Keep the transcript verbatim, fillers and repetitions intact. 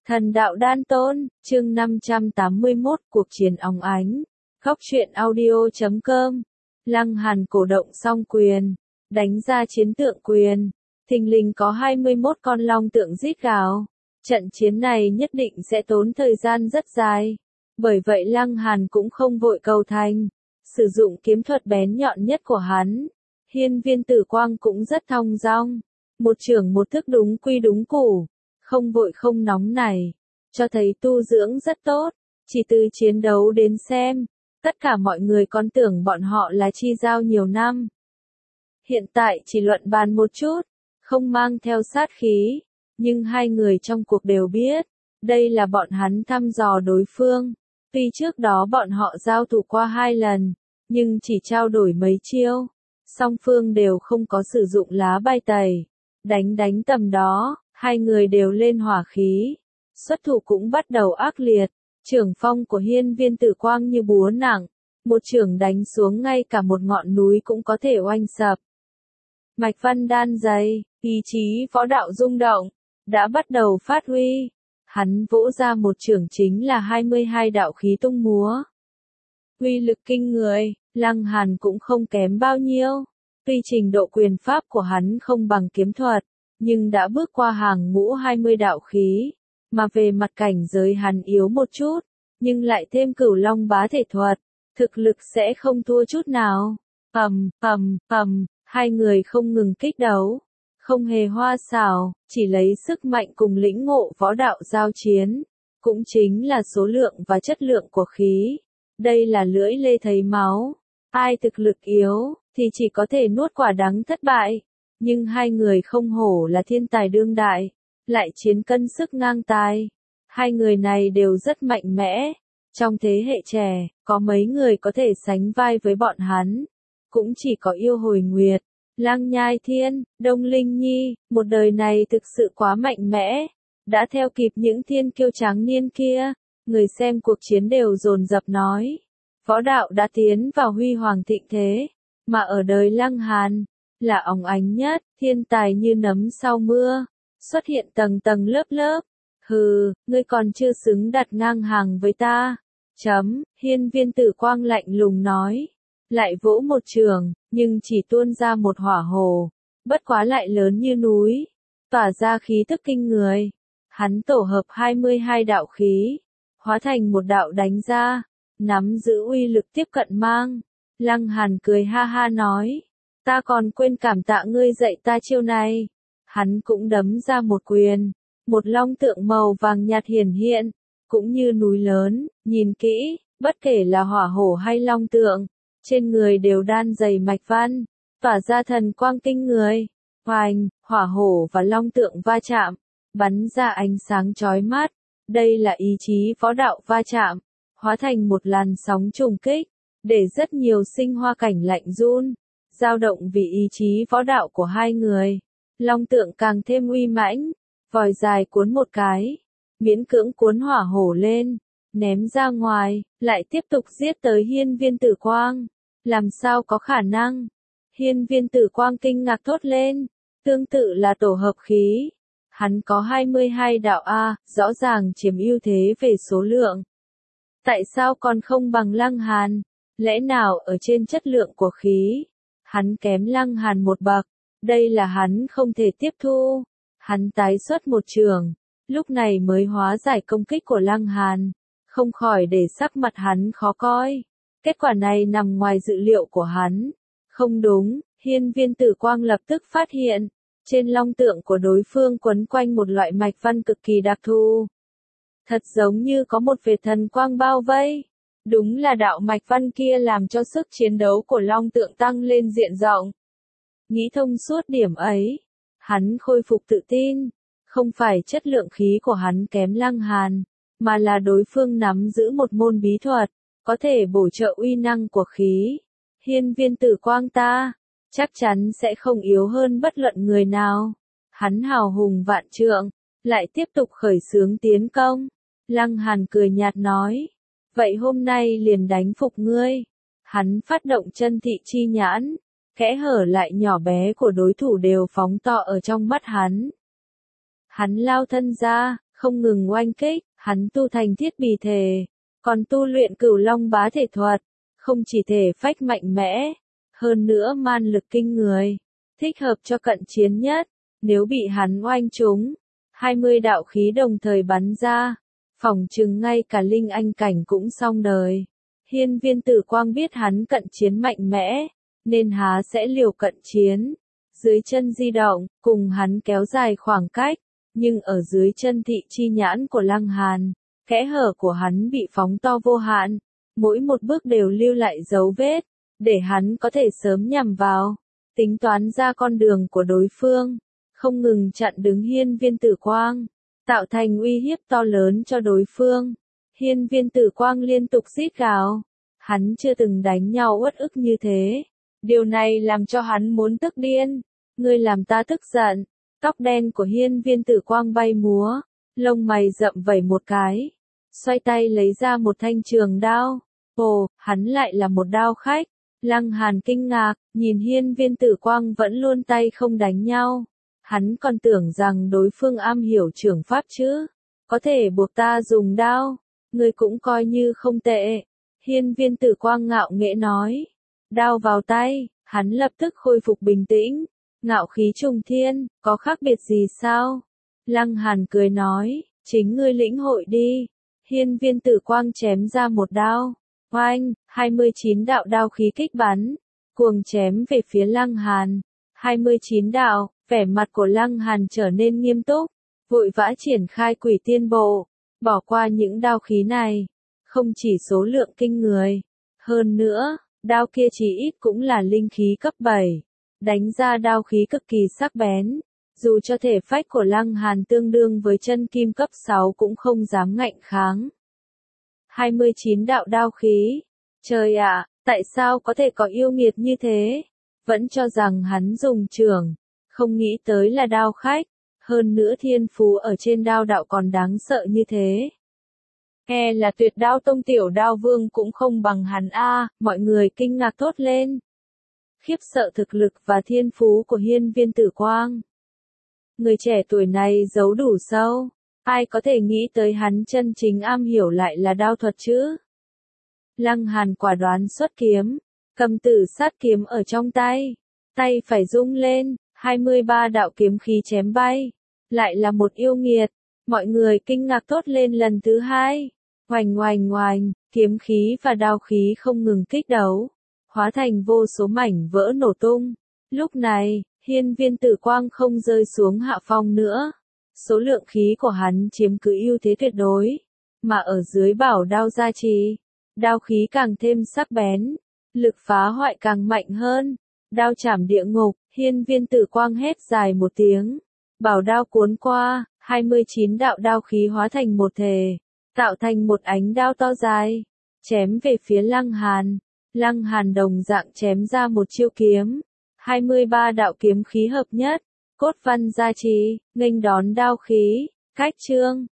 Thần đạo đan tôn, chương năm trăm tám mươi mốt, cuộc chiến óng ánh. Góc truyện audio chấm com. Lăng Hàn cổ động song quyền, đánh ra chiến tượng quyền. Thình lình có hai mươi mốt con long tượng rít gào. Trận chiến này nhất định sẽ tốn thời gian rất dài. Bởi vậy Lăng Hàn cũng không vội cầu thành. Sử dụng kiếm thuật bén nhọn nhất của hắn. Hiên viên tử quang cũng rất thong dong. Một chưởng một thức đúng quy đúng củ. Không vội không nóng này, cho thấy tu dưỡng rất tốt, chỉ từ chiến đấu đến xem, tất cả mọi người còn tưởng bọn họ là chi giao nhiều năm. Hiện tại chỉ luận bàn một chút, không mang theo sát khí, nhưng hai người trong cuộc đều biết, đây là bọn hắn thăm dò đối phương, tuy trước đó bọn họ giao thủ qua hai lần, nhưng chỉ trao đổi mấy chiêu, song phương đều không có sử dụng lá bài tẩy, đánh đánh tầm đó. Hai người đều lên hỏa khí, xuất thủ cũng bắt đầu ác liệt, chưởng phong của hiên viên tử quang như búa nặng, một chưởng đánh xuống ngay cả một ngọn núi cũng có thể oanh sập. Mạch văn đan dày, ý chí võ đạo rung động, đã bắt đầu phát huy, hắn vỗ ra một chưởng chính là hai mươi hai đạo khí tung múa. Uy lực kinh người, Lăng Hàn cũng không kém bao nhiêu, tuy trình độ quyền pháp của hắn không bằng kiếm thuật. Nhưng đã bước qua hàng ngũ hai mươi đạo khí, mà về mặt cảnh giới hắn yếu một chút, nhưng lại thêm cửu long bá thể thuật, thực lực sẽ không thua chút nào. Ầm, ầm, ầm, hai người không ngừng kích đấu, không hề hoa xảo, chỉ lấy sức mạnh cùng lĩnh ngộ võ đạo giao chiến, cũng chính là số lượng và chất lượng của khí. Đây là lưỡi lê thấy máu, ai thực lực yếu, thì chỉ có thể nuốt quả đắng thất bại. Nhưng hai người không hổ là thiên tài đương đại, lại chiến cân sức ngang tài. Hai người này đều rất mạnh mẽ. Trong thế hệ trẻ, có mấy người có thể sánh vai với bọn hắn. Cũng chỉ có Yêu Hồi Nguyệt, Lăng Nhai Thiên, Đông Linh Nhi, một đời này thực sự quá mạnh mẽ. Đã theo kịp những thiên kiêu tráng niên kia, người xem cuộc chiến đều dồn dập nói. Võ đạo đã tiến vào huy hoàng thịnh thế, mà ở đời Lăng Hàn là óng ánh nhất, thiên tài như nấm sau mưa, xuất hiện tầng tầng lớp lớp. Hừ, ngươi còn chưa xứng đặt ngang hàng với ta. Chấm, hiên viên tử quang lạnh lùng nói. Lại vỗ một trường, nhưng chỉ tuôn ra một hỏa hồ, bất quá lại lớn như núi, tỏa ra khí tức kinh người. Hắn tổ hợp hai mươi hai đạo khí, hóa thành một đạo đánh ra, nắm giữ uy lực tiếp cận mang. Lăng Hàn cười ha ha nói. Ta còn quên cảm tạ ngươi dạy ta chiêu này. Hắn cũng đấm ra một quyền. Một long tượng màu vàng nhạt hiển hiện. Cũng như núi lớn, nhìn kỹ, bất kể là hỏa hổ hay long tượng. Trên người đều đan dày mạch văn. Tỏa ra thần quang kinh người. Hoành, hỏa hổ và long tượng va chạm. Bắn ra ánh sáng chói mắt. Đây là ý chí võ đạo va chạm. Hóa thành một làn sóng trùng kích. Để rất nhiều sinh hoa cảnh lạnh run. Dao động vì ý chí võ đạo của hai người. Long tượng càng thêm uy mãnh, vòi dài cuốn một cái, miễn cưỡng cuốn hỏa hổ lên, ném ra ngoài, lại tiếp tục giết tới hiên viên tử quang. Làm sao có khả năng? Hiên viên tử quang kinh ngạc thốt lên, tương tự là tổ hợp khí. Hắn có hai mươi hai đạo A, rõ ràng chiếm ưu thế về số lượng. Tại sao còn không bằng Lăng Hàn? Lẽ nào ở trên chất lượng của khí? Hắn kém Lăng Hàn một bậc, đây là hắn không thể tiếp thu. Hắn tái xuất một trường, lúc này mới hóa giải công kích của Lăng Hàn, không khỏi để sắc mặt hắn khó coi. Kết quả này nằm ngoài dự liệu của hắn. Không đúng, hiên viên tử quang lập tức phát hiện, trên long tượng của đối phương quấn quanh một loại mạch văn cực kỳ đặc thù. Thật giống như có một vệt thần quang bao vây. Đúng là đạo mạch văn kia làm cho sức chiến đấu của long tượng tăng lên diện rộng. Nghĩ thông suốt điểm ấy, hắn khôi phục tự tin, không phải chất lượng khí của hắn kém Lăng Hàn, mà là đối phương nắm giữ một môn bí thuật, có thể bổ trợ uy năng của khí. Hiên viên tử quang ta, chắc chắn sẽ không yếu hơn bất luận người nào. Hắn hào hùng vạn trượng, lại tiếp tục khởi xướng tiến công. Lăng Hàn cười nhạt nói. Vậy hôm nay liền đánh phục ngươi. Hắn phát động chân thị chi nhãn, kẽ hở lại nhỏ bé của đối thủ đều phóng to ở trong mắt hắn. Hắn lao thân ra, không ngừng oanh kích, hắn tu thành thiết bì thể, còn tu luyện cửu long bá thể thuật, không chỉ thể phách mạnh mẽ, hơn nữa man lực kinh người, thích hợp cho cận chiến nhất, nếu bị hắn oanh trúng, hai mươi đạo khí đồng thời bắn ra, phỏng chừng ngay cả linh anh cảnh cũng xong đời. Hiên Viên Tử Quang biết hắn cận chiến mạnh mẽ, nên há sẽ liều cận chiến, dưới chân di động, cùng hắn kéo dài khoảng cách, nhưng ở dưới chân thị chi nhãn của Lăng Hàn, kẽ hở của hắn bị phóng to vô hạn, mỗi một bước đều lưu lại dấu vết, để hắn có thể sớm nhằm vào, tính toán ra con đường của đối phương, không ngừng chặn đứng Hiên Viên Tử Quang, tạo thành uy hiếp to lớn cho đối phương. Hiên Viên Tử Quang liên tục rít gào, hắn chưa từng đánh nhau uất ức như thế, điều này làm cho hắn muốn tức điên, ngươi làm ta tức giận. Tóc đen của Hiên Viên Tử Quang bay múa, lông mày rậm vẩy một cái, xoay tay lấy ra một thanh trường đao. Ồ, hắn lại là một đao khách. Lăng Hàn kinh ngạc, nhìn Hiên Viên Tử Quang vẫn luôn tay không đánh nhau. Hắn còn tưởng rằng đối phương am hiểu trưởng pháp chứ, có thể buộc ta dùng đao, người cũng coi như không tệ. Hiên Viên Tử Quang ngạo nghễ nói, đao vào tay, hắn lập tức khôi phục bình tĩnh. Ngạo khí trùng thiên, có khác biệt gì sao? Lăng Hàn cười nói, chính ngươi lĩnh hội đi. Hiên Viên Tử Quang chém ra một đao. Oanh, hai mươi chín đạo đao khí kích bắn, cuồng chém về phía Lăng Hàn. hai mươi chín đạo, vẻ mặt của Lăng Hàn trở nên nghiêm túc, vội vã triển khai Quỷ Tiên Bộ, bỏ qua những đao khí này. Không chỉ số lượng kinh người, hơn nữa, đao kia chỉ ít cũng là linh khí cấp bảy. Đánh ra đao khí cực kỳ sắc bén, dù cho thể phách của Lăng Hàn tương đương với chân kim cấp sáu cũng không dám ngạnh kháng. hai mươi chín đạo đao khí, trời ạ, tại sao có thể có yêu nghiệt như thế? Vẫn cho rằng hắn dùng trường, không nghĩ tới là đao khách, hơn nữa thiên phú ở trên đao đạo còn đáng sợ như thế. E là Tuyệt Đao Tông tiểu đao vương cũng không bằng hắn a, mọi người kinh ngạc thốt lên. Khiếp sợ thực lực và thiên phú của Hiên Viên Tử Quang. Người trẻ tuổi này giấu đủ sâu, ai có thể nghĩ tới hắn chân chính am hiểu lại là đao thuật chứ? Lăng Hàn quả đoán xuất kiếm, cầm Tử Sát kiếm ở trong tay, tay phải rung lên, hai mươi ba đạo kiếm khí chém bay, lại là một yêu nghiệt, mọi người kinh ngạc thốt lên lần thứ hai. Oành oành oành, kiếm khí và đao khí không ngừng kích đấu, hóa thành vô số mảnh vỡ nổ tung. Lúc này, Hiên Viên Tử Quang không rơi xuống hạ phong nữa. Số lượng khí của hắn chiếm cứ ưu thế tuyệt đối, mà ở dưới bảo đao gia trì, đao khí càng thêm sắc bén, lực phá hoại càng mạnh hơn. Đao chảm địa ngục, Hiên Viên Tử Quang hét dài một tiếng, bảo đao cuốn qua, hai mươi chín đạo đao khí hóa thành một thể, tạo thành một ánh đao to dài, chém về phía Lăng Hàn. Lăng Hàn đồng dạng chém ra một chiêu kiếm, hai mươi ba đạo kiếm khí hợp nhất, cốt văn gia trì, nghênh đón đao khí, cách chương.